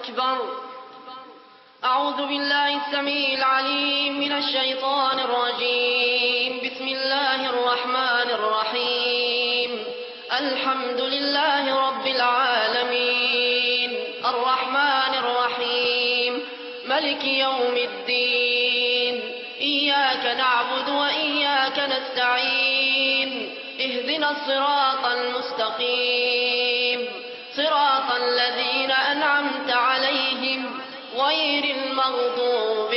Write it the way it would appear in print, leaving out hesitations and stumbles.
أكبر. أعوذ بالله السميع العليم من الشيطان الرجيم. بسم الله الرحمن الرحيم. الحمد لله رب العالمين الرحمن الرحيم ملك يوم الدين. إياك نعبد وإياك نستعين. اهدنا الصراط المستقيم صراط الذين أنعمت عليهم غير المغضوب